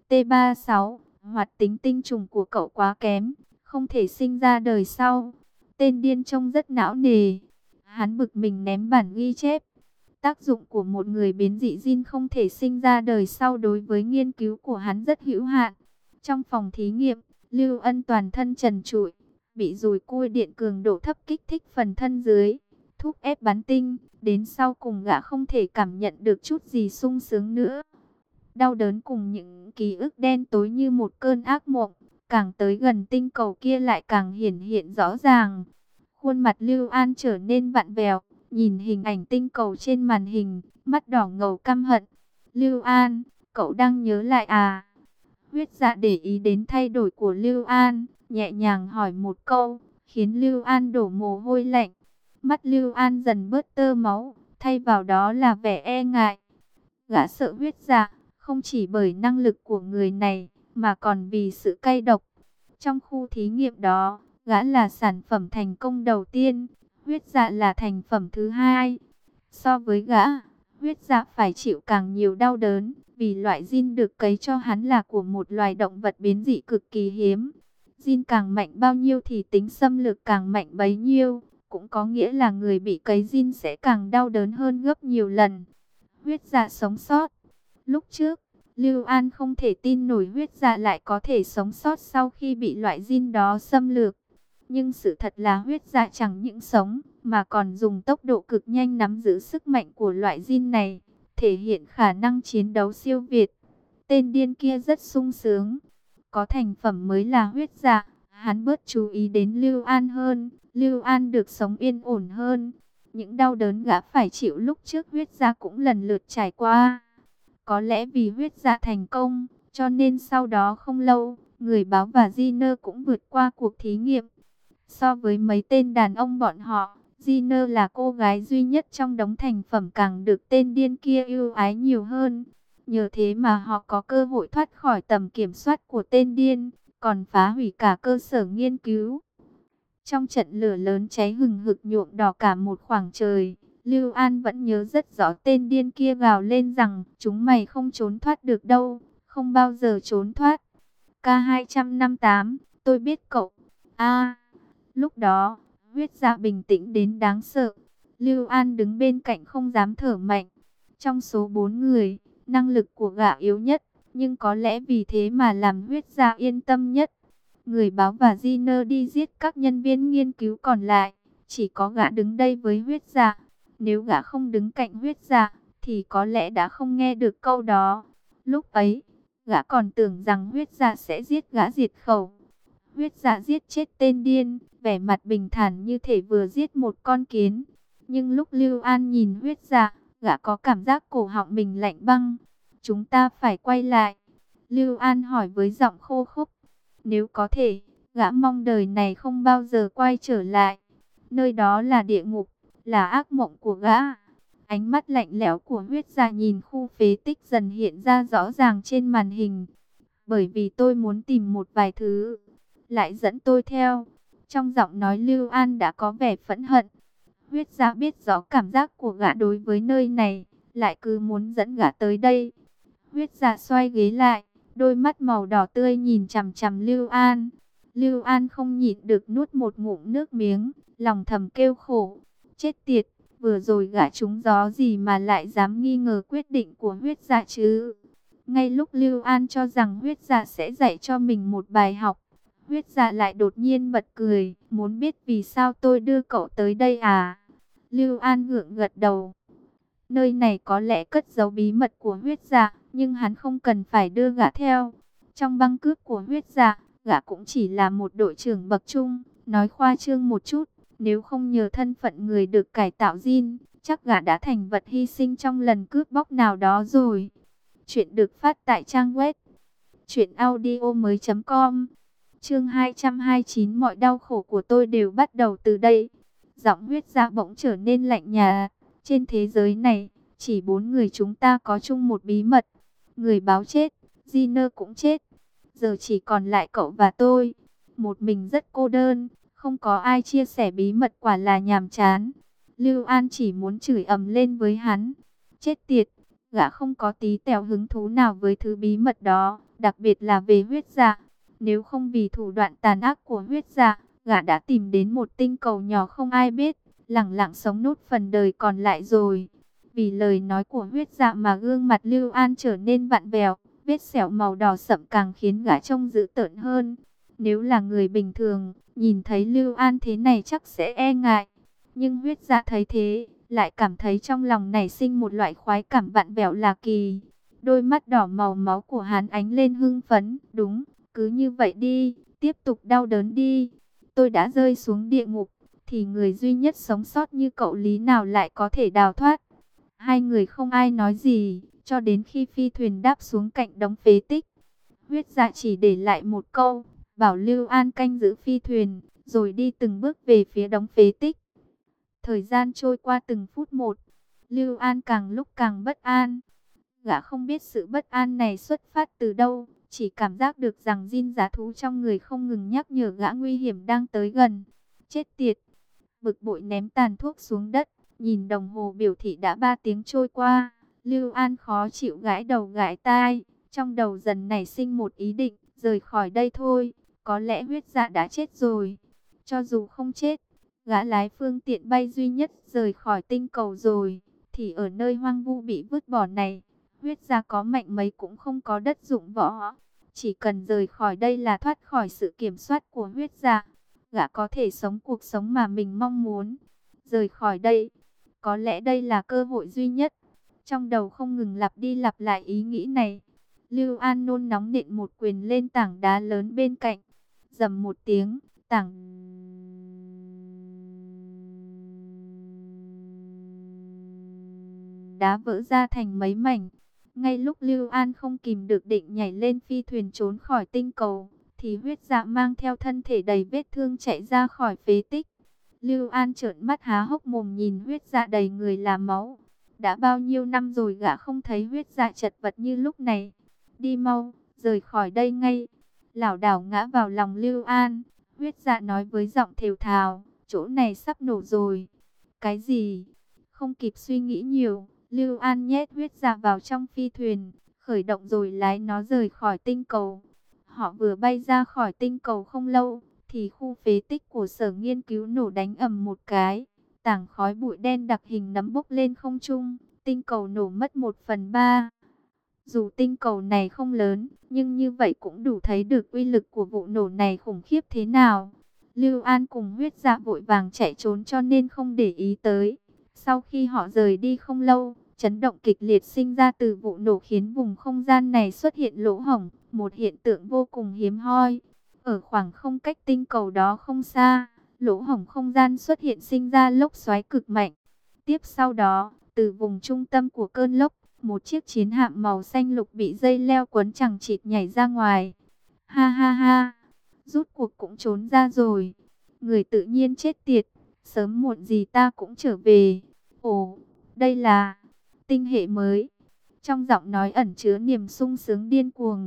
T36, hoạt tính tinh trùng của cậu quá kém, không thể sinh ra đời sau. Tên điên trông rất não nề. Hắn bực mình ném bản ghi chép. Tác dụng của một người biến dị Jin không thể sinh ra đời sau đối với nghiên cứu của hắn rất hữu hạn. Trong phòng thí nghiệm, Lưu Ân toàn thân trần trụi, bị dùi cui điện cường độ thấp kích thích phần thân dưới, thúc ép bắn tinh, đến sau cùng gã không thể cảm nhận được chút gì sung sướng nữa. Đau đớn cùng những ký ức đen tối như một cơn ác mộng, càng tới gần tinh cầu kia lại càng hiển hiện rõ ràng. Khuôn mặt Lưu An trở nên vặn vẹo, nhìn hình ảnh tinh cầu trên màn hình, mắt đỏ ngầu căm hận. Lưu An, cậu đang nhớ lại à? Huyết Dạ để ý đến thay đổi của Lưu An, nhẹ nhàng hỏi một câu, khiến Lưu An đổ mồ hôi lạnh. Mắt Lưu An dần bớt tơ máu, thay vào đó là vẻ e ngại. Gã sợ Huyết Dạ, không chỉ bởi năng lực của người này, mà còn vì sự cay độc. Trong khu thí nghiệm đó, gã là sản phẩm thành công đầu tiên, Huyết Dạ là thành phẩm thứ hai. So với gã, Huyết Dạ phải chịu càng nhiều đau đớn, vì loại gene được cấy cho hắn là của một loài động vật biến dị cực kỳ hiếm. Gene càng mạnh bao nhiêu thì tính xâm lược càng mạnh bấy nhiêu, cũng có nghĩa là người bị cấy gene sẽ càng đau đớn hơn gấp nhiều lần. Huyết Dạ sống sót. Lúc trước, Lưu An không thể tin nổi Huyết Dạ lại có thể sống sót sau khi bị loại gene đó xâm lược. Nhưng sự thật là Huyết Dạ chẳng những sống, mà còn dùng tốc độ cực nhanh nắm giữ sức mạnh của loại gene này, thể hiện khả năng chiến đấu siêu việt. Tên điên kia rất sung sướng. Có thành phẩm mới là Huyết Dạ, hắn bớt chú ý đến Lưu An hơn. Lưu An được sống yên ổn hơn. Những đau đớn gã phải chịu lúc trước Huyết Dạ cũng lần lượt trải qua. Có lẽ vì Huyết Dạ thành công, cho nên sau đó không lâu, người báo và Giner cũng vượt qua cuộc thí nghiệm. So với mấy tên đàn ông bọn họ, Giner là cô gái duy nhất trong đống thành phẩm càng được tên điên kia ưu ái nhiều hơn. Nhờ thế mà họ có cơ hội thoát khỏi tầm kiểm soát của tên điên, còn phá hủy cả cơ sở nghiên cứu. Trong trận lửa lớn cháy hừng hực nhuộm đỏ cả một khoảng trời, Lưu An vẫn nhớ rất rõ tên điên kia gào lên rằng chúng mày không trốn thoát được đâu, không bao giờ trốn thoát. K258, tôi biết cậu. Lúc đó, Huyết Dạ bình tĩnh đến đáng sợ. Lưu An đứng bên cạnh không dám thở mạnh. Trong số 4 người, năng lực của gã yếu nhất, nhưng có lẽ vì thế mà làm Huyết Dạ yên tâm nhất. Người báo và Giner đi giết các nhân viên nghiên cứu còn lại, chỉ có gã đứng đây với Huyết Dạ. Nếu gã không đứng cạnh Huyết Dạ, thì có lẽ đã không nghe được câu đó. Lúc ấy, Gã còn tưởng rằng huyết dạ sẽ giết gã diệt khẩu. Huyết dạ giết chết tên điên, vẻ mặt bình thản như thể vừa giết một con kiến. Nhưng lúc Lưu An nhìn huyết dạ, gã có cảm giác cổ họng mình lạnh băng. Chúng ta phải quay lại. Lưu An hỏi với giọng khô khốc. Nếu có thể, gã mong đời này không bao giờ quay trở lại. Nơi đó là địa ngục, là ác mộng của gã. Ánh mắt lạnh lẽo của huyết dạ nhìn khu phế tích dần hiện ra rõ ràng trên màn hình. Bởi vì tôi muốn tìm một vài thứ, lại dẫn tôi theo. Trong giọng nói Lưu An đã có vẻ phẫn hận. Huyết dạ biết rõ cảm giác của gã đối với nơi này, lại cứ muốn dẫn gã tới đây. Huyết dạ xoay ghế lại, đôi mắt màu đỏ tươi nhìn chằm chằm Lưu An. Lưu An không nhịn được nuốt một ngụm nước miếng, lòng thầm kêu khổ. Chết tiệt, vừa rồi gã trúng gió gì mà lại dám nghi ngờ quyết định của huyết dạ chứ? Ngay lúc Lưu An cho rằng huyết dạ sẽ dạy cho mình một bài học, huyết dạ lại đột nhiên bật cười. Muốn biết vì sao tôi đưa cậu tới đây à? Lưu An gượng gật đầu. Nơi này có lẽ cất giấu bí mật của huyết dạ, nhưng hắn không cần phải đưa gã theo. Trong băng cướp của huyết dạ, gã cũng chỉ là một đội trưởng bậc trung, nói khoa trương một chút. Nếu không nhờ thân phận người được cải tạo gene, chắc gã đã thành vật hy sinh trong lần cướp bóc nào đó rồi. Chuyện được phát tại trang web truyệnaudiomoi.com. Chương 229, mọi đau khổ của tôi đều bắt đầu từ đây. Giọng huyết dạ bỗng trở nên lạnh nhạt. Trên thế giới này, chỉ 4 người chúng ta có chung một bí mật. Người báo chết, Gina cũng chết. Giờ chỉ còn lại cậu và tôi. Một mình rất cô đơn, không có ai chia sẻ bí mật, quả là nhàm chán. Lưu An chỉ muốn chửi ầm lên với hắn. Chết tiệt, gã không có tí tẹo hứng thú nào với thứ bí mật đó, đặc biệt là về huyết dạ. Nếu không vì thủ đoạn tàn ác của huyết dạ, gã đã tìm đến một tinh cầu nhỏ không ai biết, lẳng lặng sống nốt phần đời còn lại rồi. Vì lời nói của huyết dạ mà gương mặt Lưu An trở nên vặn vẹo, vết sẹo màu đỏ sậm càng khiến gã trông dữ tợn hơn. Nếu là người bình thường, nhìn thấy Lưu An thế này chắc sẽ e ngại. Nhưng huyết dạ thấy thế, lại cảm thấy trong lòng nảy sinh một loại khoái cảm vặn vẹo lạ kỳ. Đôi mắt đỏ màu máu của hắn ánh lên hưng phấn. Đúng, cứ như vậy đi, tiếp tục đau đớn đi. Tôi đã rơi xuống địa ngục, thì người duy nhất sống sót như cậu lý nào lại có thể đào thoát. Hai người không ai nói gì, cho đến khi phi thuyền đáp xuống cạnh đống phế tích. Huyết dạ chỉ để lại một câu, bảo Lưu An canh giữ phi thuyền, rồi đi từng bước về phía đống phế tích. Thời gian trôi qua từng phút một, Lưu An càng lúc càng bất an. Gã không biết sự bất an này xuất phát từ đâu, chỉ cảm giác được rằng Jin giá thú trong người không ngừng nhắc nhở gã nguy hiểm đang tới gần. Chết tiệt! Bực bội ném tàn thuốc xuống đất, nhìn đồng hồ biểu thị đã 3 tiếng trôi qua. Lưu An khó chịu gãi đầu gãi tai, trong đầu dần nảy sinh một ý định, rời khỏi đây thôi. Có lẽ huyết dạ đã chết rồi. Cho dù không chết, gã lái phương tiện bay duy nhất rời khỏi tinh cầu rồi, thì ở nơi hoang vu bị vứt bỏ này, huyết dạ có mạnh mấy cũng không có đất dụng võ. Chỉ cần rời khỏi đây là thoát khỏi sự kiểm soát của huyết dạ. Gã có thể sống cuộc sống mà mình mong muốn. Rời khỏi đây, có lẽ đây là cơ hội duy nhất. Trong đầu không ngừng lặp đi lặp lại ý nghĩ này. Lưu An nôn nóng nện một quyền lên tảng đá lớn bên cạnh. Rầm một tiếng, tảng đá vỡ ra thành mấy mảnh. Ngay lúc Lưu An không kìm được định nhảy lên phi thuyền trốn khỏi tinh cầu, thì huyết dạ mang theo thân thể đầy vết thương chạy ra khỏi phế tích. Lưu An trợn mắt há hốc mồm nhìn huyết dạ đầy người là máu. Đã bao nhiêu năm rồi gã không thấy huyết dạ chật vật như lúc này. Đi mau, rời khỏi đây ngay. Lảo đảo ngã vào lòng Lưu An. Huyết dạ nói với giọng thều thào, chỗ này sắp nổ rồi. Cái gì? Không kịp suy nghĩ nhiều, Lưu An nhét huyết dạ vào trong phi thuyền, khởi động rồi lái nó rời khỏi tinh cầu. Họ vừa bay ra khỏi tinh cầu không lâu, thì khu phế tích của sở nghiên cứu nổ đánh ầm một cái. Tảng khói bụi đen đặc hình nấm bốc lên không trung, tinh cầu nổ mất 1/3. Dù tinh cầu này không lớn, nhưng như vậy cũng đủ thấy được uy lực của vụ nổ này khủng khiếp thế nào. Lưu An cùng huyết dạ vội vàng chạy trốn cho nên không để ý tới. Sau khi họ rời đi không lâu, Chấn động kịch liệt sinh ra từ vụ nổ khiến vùng không gian này xuất hiện lỗ hổng, một hiện tượng vô cùng hiếm hoi. Ở khoảng không cách tinh cầu đó không xa, lỗ hổng không gian xuất hiện sinh ra lốc xoáy cực mạnh. Tiếp sau đó, từ vùng trung tâm của cơn lốc, một chiếc chiến hạm màu xanh lục bị dây leo quấn chằng chịt nhảy ra ngoài. Ha ha ha, rút cuộc cũng trốn ra rồi. Người tự nhiên chết tiệt, sớm muộn gì ta cũng trở về. Ồ, đây là tinh hệ mới. Trong giọng nói ẩn chứa niềm sung sướng điên cuồng.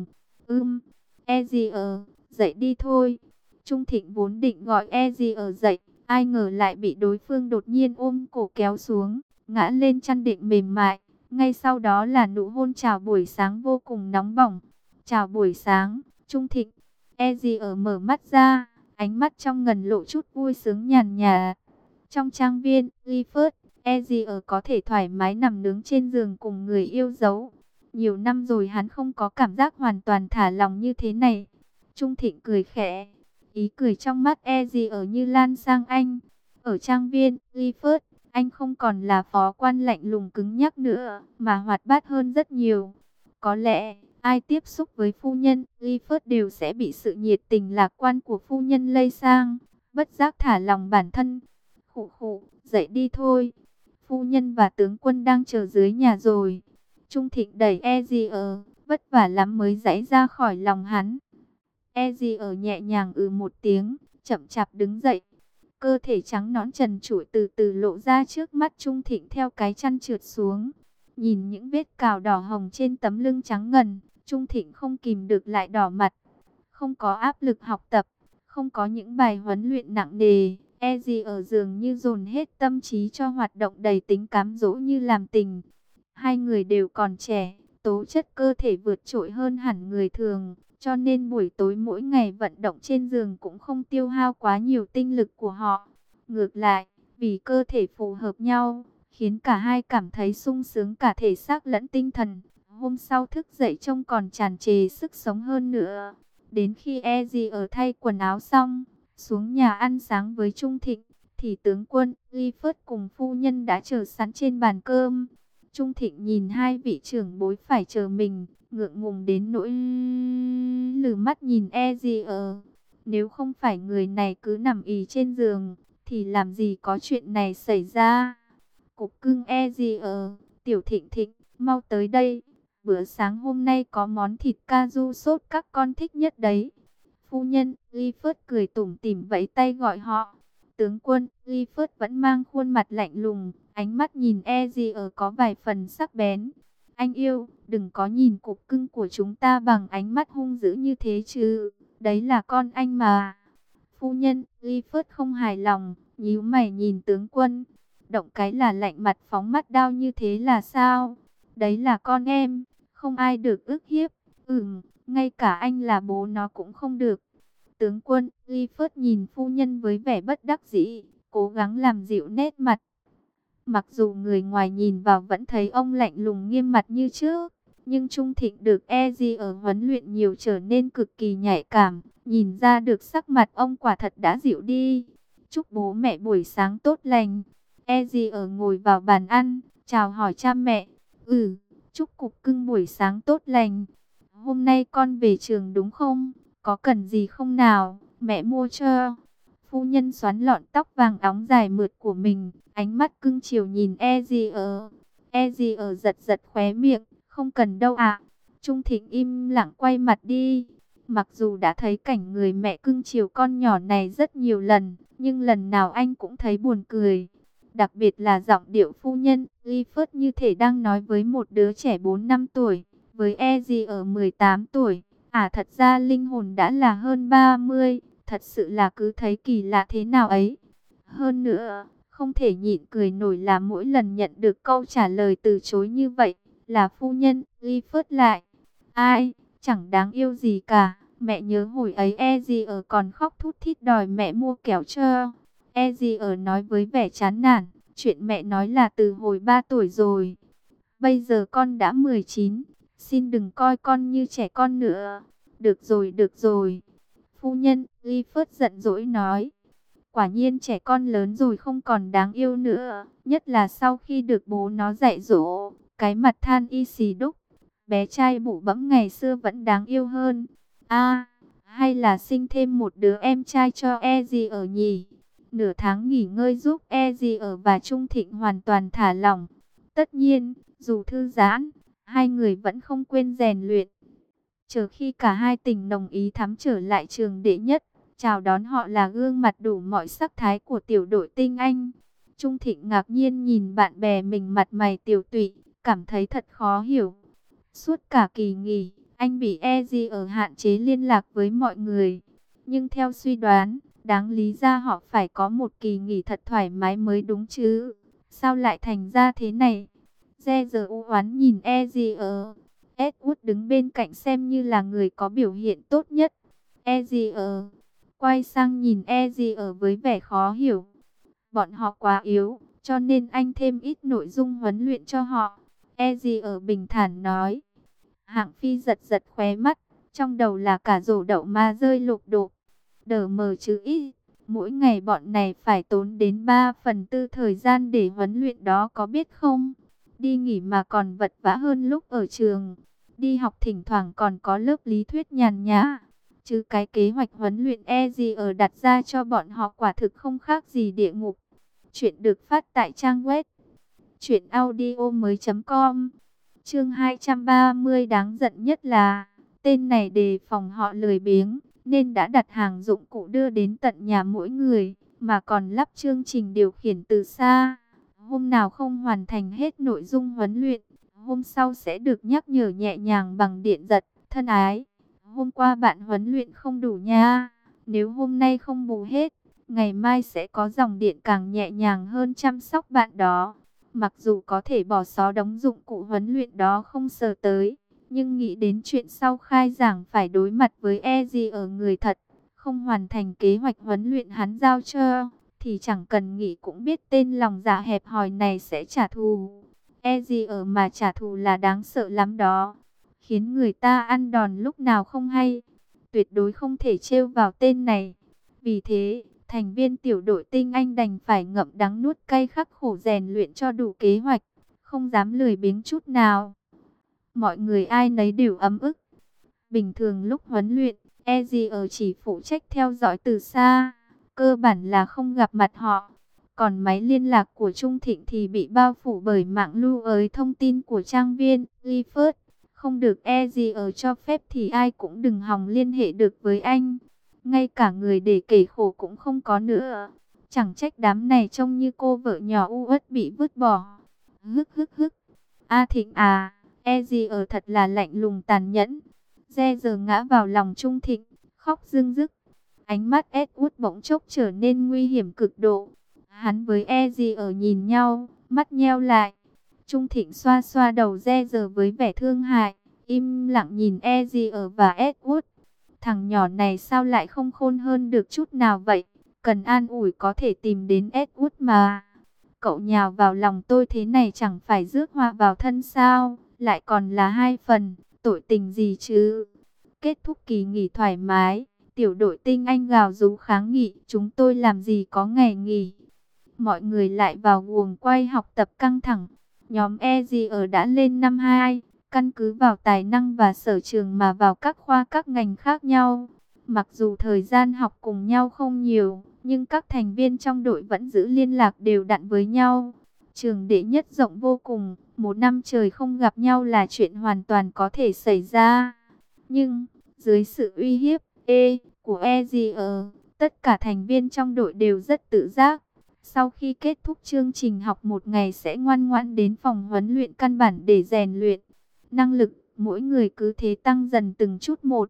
Ezier, dậy đi thôi. Trung Thịnh vốn định gọi Ezier dậy, ai ngờ lại bị đối phương đột nhiên ôm cổ kéo xuống, ngã lên chăn đệm mềm mại. Ngay sau đó là nụ hôn chào buổi sáng vô cùng nóng bỏng. Chào buổi sáng, Trung Thịnh. Ezier mở mắt ra, ánh mắt trong ngần lộ chút vui sướng nhàn nhạt. Trong trang viên, Clifford, Ezier có thể thoải mái nằm nướng trên giường cùng người yêu dấu. Nhiều năm rồi hắn không có cảm giác hoàn toàn thả lòng như thế này. Trung Thịnh cười khẽ, ý cười trong mắt Ezier như lan sang anh. Ở trang viên, Clifford, anh không còn là phó quan lạnh lùng cứng nhắc nữa, mà hoạt bát hơn rất nhiều. Có lẽ, ai tiếp xúc với phu nhân Clifford đều sẽ bị sự nhiệt tình lạc quan của phu nhân lây sang, bất giác thả lòng bản thân. Khụ khụ, dậy đi thôi. Phu nhân và tướng quân đang chờ dưới nhà rồi. Trung Thịnh đẩy Ezier, vất vả lắm mới giãy ra khỏi lòng hắn. Ezier nhẹ nhàng một tiếng, chậm chạp đứng dậy. Cơ thể trắng nõn trần trụi từ từ lộ ra trước mắt Trung Thịnh theo cái chăn trượt xuống. Nhìn những vết cào đỏ hồng trên tấm lưng trắng ngần, Trung Thịnh không kìm được lại đỏ mặt. Không có áp lực học tập, không có những bài huấn luyện nặng nề. Ezier dường như dồn hết tâm trí cho hoạt động đầy tính cám dỗ như làm tình. Hai người đều còn trẻ, tố chất cơ thể vượt trội hơn hẳn người thường, cho nên buổi tối mỗi ngày vận động trên giường cũng không tiêu hao quá nhiều tinh lực của họ. Ngược lại, vì cơ thể phù hợp nhau, khiến cả hai cảm thấy sung sướng cả thể xác lẫn tinh thần. Hôm sau thức dậy trông còn tràn trề sức sống hơn nữa. Đến khi Ezier thay quần áo xong, xuống nhà ăn sáng với Trung Thịnh, thì tướng quân Clifford cùng phu nhân đã chờ sẵn trên bàn cơm. Trung Thịnh nhìn hai vị trưởng bối phải chờ mình, ngượng ngùng đến nỗi lử mắt nhìn Ezier. Nếu không phải người này cứ nằm ì trên giường, thì làm gì có chuyện này xảy ra. Cục cưng Ezier, Tiểu Thịnh Thịnh, mau tới đây. Bữa sáng hôm nay có món thịt caju sốt các con thích nhất đấy. Phu nhân Clifford cười tủm tỉm vẫy tay gọi họ. Tướng quân Clifford vẫn mang khuôn mặt lạnh lùng, ánh mắt nhìn Ezier có vài phần sắc bén. Anh yêu, đừng có nhìn cục cưng của chúng ta bằng ánh mắt hung dữ như thế chứ. Đấy là con anh mà. Phu nhân Clifford không hài lòng, nhíu mày nhìn tướng quân. Động cái là lạnh mặt phóng mắt đao như thế là sao? Đấy là con em, không ai được ức hiếp. Ngay cả anh là bố nó cũng không được. Tướng quân Clifford nhìn phu nhân với vẻ bất đắc dĩ, cố gắng làm dịu nét mặt. Mặc dù người ngoài nhìn vào vẫn thấy ông lạnh lùng nghiêm mặt như trước, nhưng Trung Thịnh được Ezier huấn luyện nhiều trở nên cực kỳ nhạy cảm, nhìn ra được sắc mặt ông quả thật đã dịu đi. Chúc bố mẹ buổi sáng tốt lành. Ezier ngồi vào bàn ăn, chào hỏi cha mẹ. Chúc cục cưng buổi sáng tốt lành. Hôm nay con về trường đúng không? Có cần gì không nào? Mẹ mua cho. Phu nhân xoắn lọn tóc vàng óng dài mượt của mình, ánh mắt cưng chiều nhìn Ezier. Ezier giật giật khóe miệng, không cần đâu ạ. Trung Thịnh im lặng quay mặt đi. Mặc dù đã thấy cảnh người mẹ cưng chiều con nhỏ này rất nhiều lần, nhưng lần nào anh cũng thấy buồn cười. Đặc biệt là giọng điệu phu nhân Clifford như thể đang nói với một đứa trẻ 4 năm tuổi, với Ezier 18 tuổi. Thật ra linh hồn đã là hơn 30, thật sự là cứ thấy kỳ lạ thế nào ấy. Hơn nữa, không thể nhịn cười nổi là mỗi lần nhận được câu trả lời từ chối như vậy, là phu nhân Clifford lại. Ai, chẳng đáng yêu gì cả. Mẹ nhớ hồi ấy Ezier còn khóc thút thít đòi mẹ mua kẹo cho. Ezier nói với vẻ chán nản, chuyện mẹ nói là từ hồi 3 tuổi rồi. Bây giờ con đã 19, xin đừng coi con như trẻ con nữa. Được rồi, được rồi. Phu nhân Clifford giận dỗi nói. Quả nhiên trẻ con lớn rồi không còn đáng yêu nữa, nhất là sau khi được bố nó dạy dỗ. Cái mặt than y xì đúc, bé trai bụ bẫm ngày xưa vẫn đáng yêu hơn. A, hay là sinh thêm một đứa em trai cho e gì ở nhỉ? Nửa tháng nghỉ ngơi giúp e gì ở và Trung Thịnh hoàn toàn thả lỏng. Tất nhiên, dù thư giãn, hai người vẫn không quên rèn luyện. Chờ khi cả hai tình nồng ý thắm trở lại trường đệ nhất, chào đón họ là gương mặt đủ mọi sắc thái của tiểu đội tinh Anh. Trung Thịnh ngạc nhiên nhìn bạn bè mình mặt mày tiều tụy, cảm thấy thật khó hiểu. Suốt cả kỳ nghỉ, anh bị EG ở hạn chế liên lạc với mọi người. Nhưng theo suy đoán, đáng lý ra họ phải có một kỳ nghỉ thật thoải mái mới đúng chứ. Sao lại thành ra thế này? Giờ u oán nhìn EG ở. Edward đứng bên cạnh xem như là người có biểu hiện tốt nhất. EG ở. Quay sang nhìn EG ở với vẻ khó hiểu. Bọn họ quá yếu, cho nên anh thêm ít nội dung huấn luyện cho họ. EG ở bình thản nói. Hạng Phi giật giật khóe mắt, trong đầu là cả rổ đậu ma rơi lục đục. Đờ mờ chứ ít, mỗi ngày bọn này phải tốn đến 3/4 thời gian để huấn luyện đó có biết không? Đi nghỉ mà còn vật vã hơn lúc ở trường. Đi học thỉnh thoảng còn có lớp lý thuyết nhàn nhã. Chứ cái kế hoạch huấn luyện gì ở đặt ra cho bọn họ quả thực không khác gì địa ngục. Chuyện được phát tại trang web truyệnaudiomoi.com. Chương 230 đáng giận nhất là tên này đề phòng họ lười biếng nên đã đặt hàng dụng cụ đưa đến tận nhà mỗi người, mà còn lắp chương trình điều khiển từ xa. Hôm nào không hoàn thành hết nội dung huấn luyện, hôm sau sẽ được nhắc nhở nhẹ nhàng bằng điện giật. Thân ái, hôm qua bạn huấn luyện không đủ nha. Nếu hôm nay không bù hết, ngày mai sẽ có dòng điện càng nhẹ nhàng hơn chăm sóc bạn đó. Mặc dù có thể bỏ xó đống dụng cụ huấn luyện đó không sờ tới, nhưng nghĩ đến chuyện sau khai giảng phải đối mặt với EG ở người thật, không hoàn thành kế hoạch huấn luyện hắn giao cho, thì chẳng cần nghĩ cũng biết tên lòng dạ hẹp hòi này sẽ trả thù. EG ở mà trả thù là đáng sợ lắm đó, khiến người ta ăn đòn lúc nào không hay. Tuyệt đối không thể trêu vào tên này. Vì thế, thành viên tiểu đội tinh Anh đành phải ngậm đắng nuốt cay khắc khổ rèn luyện cho đủ kế hoạch, không dám lười biếng chút nào. Mọi người ai nấy đều ấm ức. Bình thường lúc huấn luyện, EGR chỉ phụ trách theo dõi từ xa, cơ bản là không gặp mặt họ. Còn máy liên lạc của Trung Thịnh thì bị bao phủ bởi mạng lưu ới thông tin của trang viên Gifford. Không được EGR cho phép thì ai cũng đừng hòng liên hệ được với anh. Ngay cả người để kể khổ cũng không có nữa. Chẳng trách đám này trông như cô vợ nhỏ u uất bị vứt bỏ. Hức hức hức. A Thịnh à, EGR thật là lạnh lùng tàn nhẫn. Giờ ngã vào lòng Trung Thịnh, khóc rưng rức. Ánh mắt Edward bỗng chốc trở nên nguy hiểm cực độ. Hắn với EGR nhìn nhau, mắt nheo lại. Trung Thịnh xoa xoa đầu giờ với vẻ thương hại, im lặng nhìn EGR và Edward. Thằng nhỏ này sao lại không khôn hơn được chút nào vậy? Cần an ủi có thể tìm đến Edward mà. Cậu nhào vào lòng tôi thế này chẳng phải rước họa vào thân sao? Lại còn là hai phần, tội tình gì chứ? Kết thúc kỳ nghỉ thoải mái, tiểu đội tinh Anh gào rú kháng nghị. Chúng tôi làm gì có ngày nghỉ? Mọi người lại vào guồng quay học tập căng thẳng. Nhóm EGR đã lên năm 2, căn cứ vào tài năng và sở trường mà vào các khoa các ngành khác nhau. Mặc dù thời gian học cùng nhau không nhiều, nhưng các thành viên trong đội vẫn giữ liên lạc đều đặn với nhau. Trường đệ nhất rộng vô cùng, một năm trời không gặp nhau là chuyện hoàn toàn có thể xảy ra. Nhưng, dưới sự uy hiếp của EGR, tất cả thành viên trong đội đều rất tự giác. Sau khi kết thúc chương trình học một ngày sẽ ngoan ngoãn đến phòng huấn luyện căn bản để rèn luyện. Năng lực, mỗi người cứ thế tăng dần từng chút một.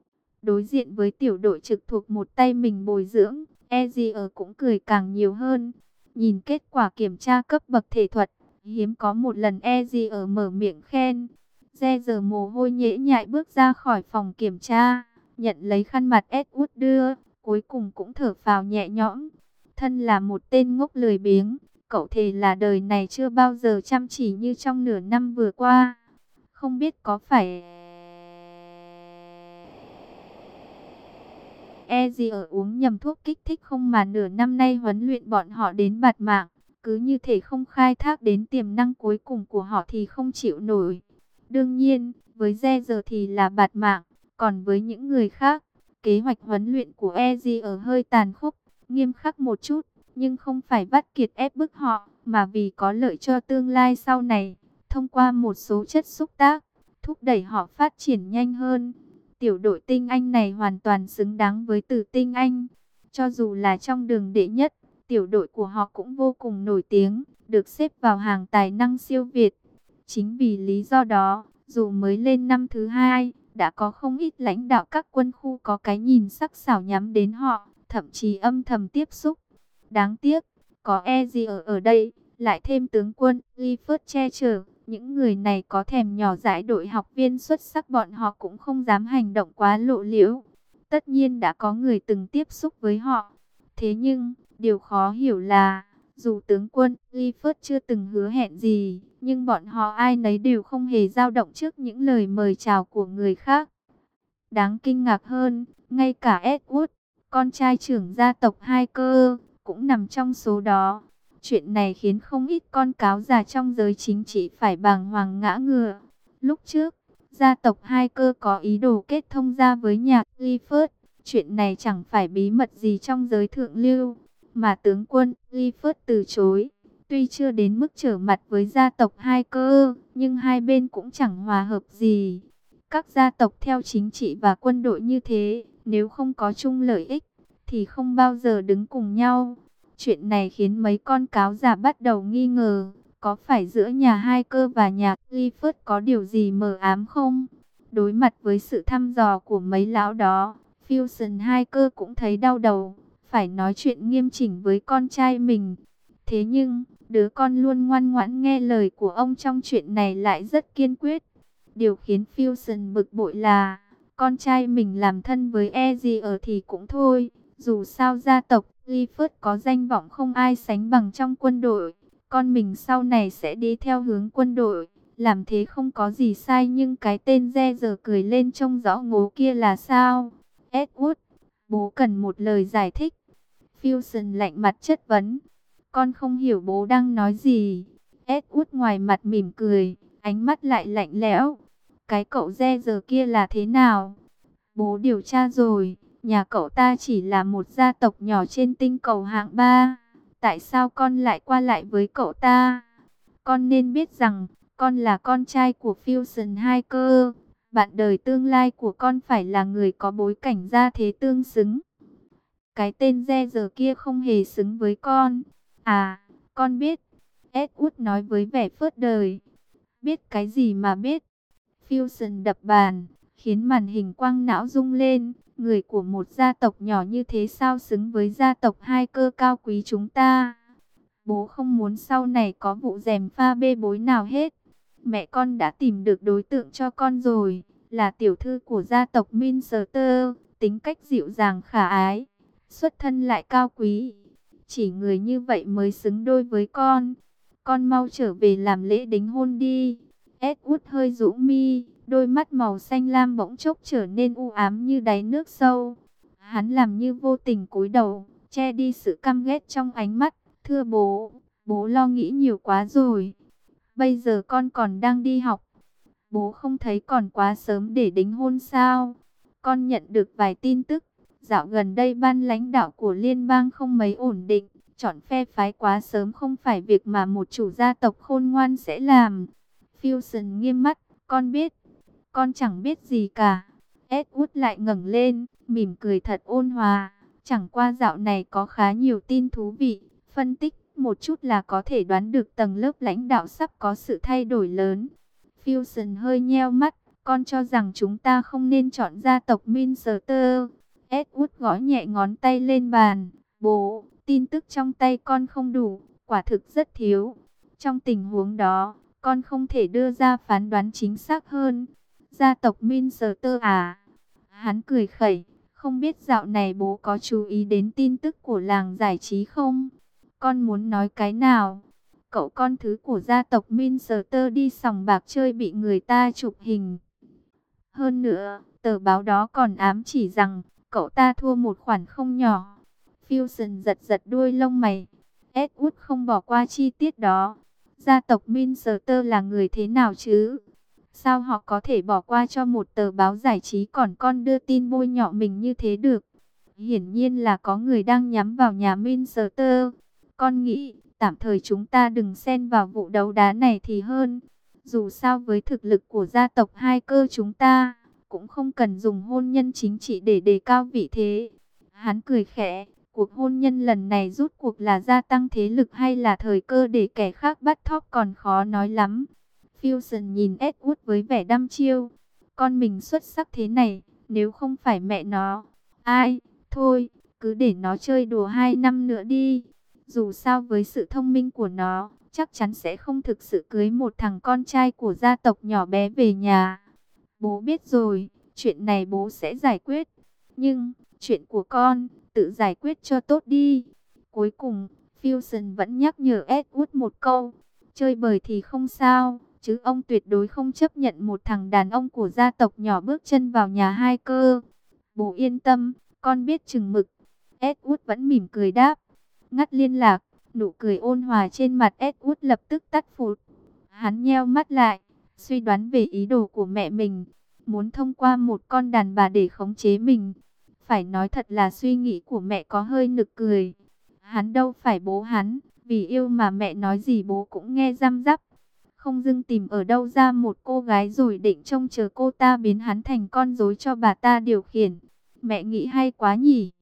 Đối diện với tiểu đội trực thuộc một tay mình bồi dưỡng, EGR cũng cười càng nhiều hơn. Nhìn kết quả kiểm tra cấp bậc thể thuật, hiếm có một lần EGR mở miệng khen. Giờ mồ hôi nhễ nhại bước ra khỏi phòng kiểm tra, nhận lấy khăn mặt Edward đưa, cuối cùng cũng thở phào nhẹ nhõm. Thân là một tên ngốc lười biếng, cậu thề là đời này chưa bao giờ chăm chỉ như trong nửa năm vừa qua. Không biết có phải ở uống nhầm thuốc kích thích không mà nửa năm nay huấn luyện bọn họ đến bạt mạng. Cứ như thể không khai thác đến tiềm năng cuối cùng của họ thì không chịu nổi. Đương nhiên, với giờ thì là bạt mạng, còn với những người khác, kế hoạch huấn luyện của ở hơi tàn khốc, nghiêm khắc một chút, nhưng không phải vắt kiệt ép bức họ, mà vì có lợi cho tương lai sau này, thông qua một số chất xúc tác, thúc đẩy họ phát triển nhanh hơn. Tiểu đội tinh anh này hoàn toàn xứng đáng với từ tinh anh, cho dù là trong đường đệ nhất, tiểu đội của họ cũng vô cùng nổi tiếng, được xếp vào hàng tài năng siêu việt. Chính vì lý do đó, dù mới lên năm thứ hai, đã có không ít lãnh đạo các quân khu có cái nhìn sắc sảo nhắm đến họ, thậm chí âm thầm tiếp xúc. Đáng tiếc, có gì ở đây, lại thêm tướng quân Clifford che chở, những người này có thèm nhỏ dãi đội học viên xuất sắc bọn họ cũng không dám hành động quá lộ liễu. Tất nhiên đã có người từng tiếp xúc với họ. Thế nhưng, điều khó hiểu là, dù tướng quân Clifford chưa từng hứa hẹn gì, nhưng bọn họ ai nấy đều không hề dao động trước những lời mời chào của người khác. Đáng kinh ngạc hơn, ngay cả Edward, con trai trưởng gia tộc Hai Cơ, cũng nằm trong số đó. Chuyện này khiến không ít con cáo già trong giới chính trị phải bàng hoàng ngã ngửa. Lúc trước, gia tộc Hai Cơ có ý đồ kết thông gia với nhà Clifford. Chuyện này chẳng phải bí mật gì trong giới thượng lưu, mà tướng quân Clifford từ chối. Tuy chưa đến mức trở mặt với gia tộc Hai Cơ, nhưng hai bên cũng chẳng hòa hợp gì. Các gia tộc theo chính trị và quân đội như thế, nếu không có chung lợi ích, thì không bao giờ đứng cùng nhau. Chuyện này khiến mấy con cáo già bắt đầu nghi ngờ, có phải giữa nhà Hai Cơ và nhà Clifford có điều gì mờ ám không? Đối mặt với sự thăm dò của mấy lão đó, Fusion Hai Cơ cũng thấy đau đầu, phải nói chuyện nghiêm chỉnh với con trai mình. Thế nhưng, đứa con luôn ngoan ngoãn nghe lời của ông trong chuyện này lại rất kiên quyết. Điều khiến Fusion bực bội là, con trai mình làm thân với ở thì cũng thôi, dù sao gia tộc Clifford có danh vọng không ai sánh bằng trong quân đội, con mình sau này sẽ đi theo hướng quân đội, làm thế không có gì sai, nhưng cái tên giờ cười lên trông rõ ngố kia là sao? Edward, bố cần một lời giải thích. Fusion lạnh mặt chất vấn, con không hiểu bố đang nói gì. Edward ngoài mặt mỉm cười, ánh mắt lại lạnh lẽo. Cái cậu giờ kia là thế nào? Bố điều tra rồi, nhà cậu ta chỉ là một gia tộc nhỏ trên tinh cầu hạng 3. Tại sao con lại qua lại với cậu ta? Con nên biết rằng, con là con trai của Fusion Hai Cơ. Bạn đời tương lai của con phải là người có bối cảnh gia thế tương xứng. Cái tên giờ kia không hề xứng với con. À, con biết. Edward nói với vẻ phớt đời. Biết cái gì mà biết? Fusion đập bàn, khiến màn hình quang não rung lên. Người của một gia tộc nhỏ như thế sao xứng với gia tộc Hai Cơ cao quý chúng ta? Bố không muốn sau này có vụ gièm pha bê bối nào hết. Mẹ con đã tìm được đối tượng cho con rồi, là tiểu thư của gia tộc Minster, tính cách dịu dàng khả ái, xuất thân lại cao quý. Chỉ người như vậy mới xứng đôi với con. Con mau trở về làm lễ đính hôn đi. Edward hơi rũ mi, đôi mắt màu xanh lam bỗng chốc trở nên u ám như đáy nước sâu. Hắn làm như vô tình cúi đầu, che đi sự căm ghét trong ánh mắt. Thưa bố, bố lo nghĩ nhiều quá rồi. Bây giờ con còn đang đi học. Bố không thấy còn quá sớm để đính hôn sao? Con nhận được vài tin tức. Dạo gần đây ban lãnh đạo của liên bang không mấy ổn định. Chọn phe phái quá sớm không phải việc mà một chủ gia tộc khôn ngoan sẽ làm. Fusion nghiêm mắt, con biết. Con chẳng biết gì cả. Edward lại ngẩng lên, mỉm cười thật ôn hòa. Chẳng qua dạo này có khá nhiều tin thú vị. Phân tích một chút là có thể đoán được tầng lớp lãnh đạo sắp có sự thay đổi lớn. Fusion hơi nheo mắt, con cho rằng chúng ta không nên chọn gia tộc Minster. Edward gõ nhẹ ngón tay lên bàn. Bố, tin tức trong tay con không đủ, quả thực rất thiếu. Trong tình huống đó, con không thể đưa ra phán đoán chính xác hơn. Gia tộc Minster à? Hắn cười khẩy, không biết dạo này bố có chú ý đến tin tức của làng giải trí không? Con muốn nói cái nào? Cậu con thứ của gia tộc Minster đi sòng bạc chơi bị người ta chụp hình. Hơn nữa, tờ báo đó còn ám chỉ rằng, cậu ta thua một khoản không nhỏ. Fusion giật giật đuôi lông mày. Edward không bỏ qua chi tiết đó. Gia tộc Minster là người thế nào chứ? Sao họ có thể bỏ qua cho một tờ báo giải trí còn con đưa tin bôi nhọ mình như thế được? Hiển nhiên là có người đang nhắm vào nhà Minster. Con nghĩ, tạm thời chúng ta đừng xen vào vụ đấu đá này thì hơn. Dù sao với thực lực của gia tộc hai cơ chúng ta, cũng không cần dùng hôn nhân chính trị để đề cao vị thế. Hắn cười khẽ, cuộc hôn nhân lần này rút cuộc là gia tăng thế lực hay là thời cơ để kẻ khác bắt thóp còn khó nói lắm. Fusion nhìn Edward với vẻ đăm chiêu. Con mình xuất sắc thế này, nếu không phải mẹ nó. Ai, thôi, cứ để nó chơi đùa 2 năm nữa đi. Dù sao với sự thông minh của nó, chắc chắn sẽ không thực sự cưới một thằng con trai của gia tộc nhỏ bé về nhà. Bố biết rồi, chuyện này bố sẽ giải quyết. Nhưng, chuyện của con, tự giải quyết cho tốt đi. Cuối cùng, Fusion vẫn nhắc nhở Edward một câu. Chơi bời thì không sao, chứ ông tuyệt đối không chấp nhận một thằng đàn ông của gia tộc nhỏ bước chân vào nhà hai cơ. Bố yên tâm, con biết chừng mực. Edward vẫn mỉm cười đáp. Ngắt liên lạc, nụ cười ôn hòa trên mặt Edward lập tức tắt phụt. Hắn nheo mắt lại, suy đoán về ý đồ của mẹ mình. Muốn thông qua một con đàn bà để khống chế mình. Phải nói thật là suy nghĩ của mẹ có hơi nực cười. Hắn đâu phải bố hắn, vì yêu mà mẹ nói gì bố cũng nghe răm rắp. Không dưng tìm ở đâu ra một cô gái rồi định trông chờ cô ta biến hắn thành con rối cho bà ta điều khiển. Mẹ nghĩ hay quá nhỉ.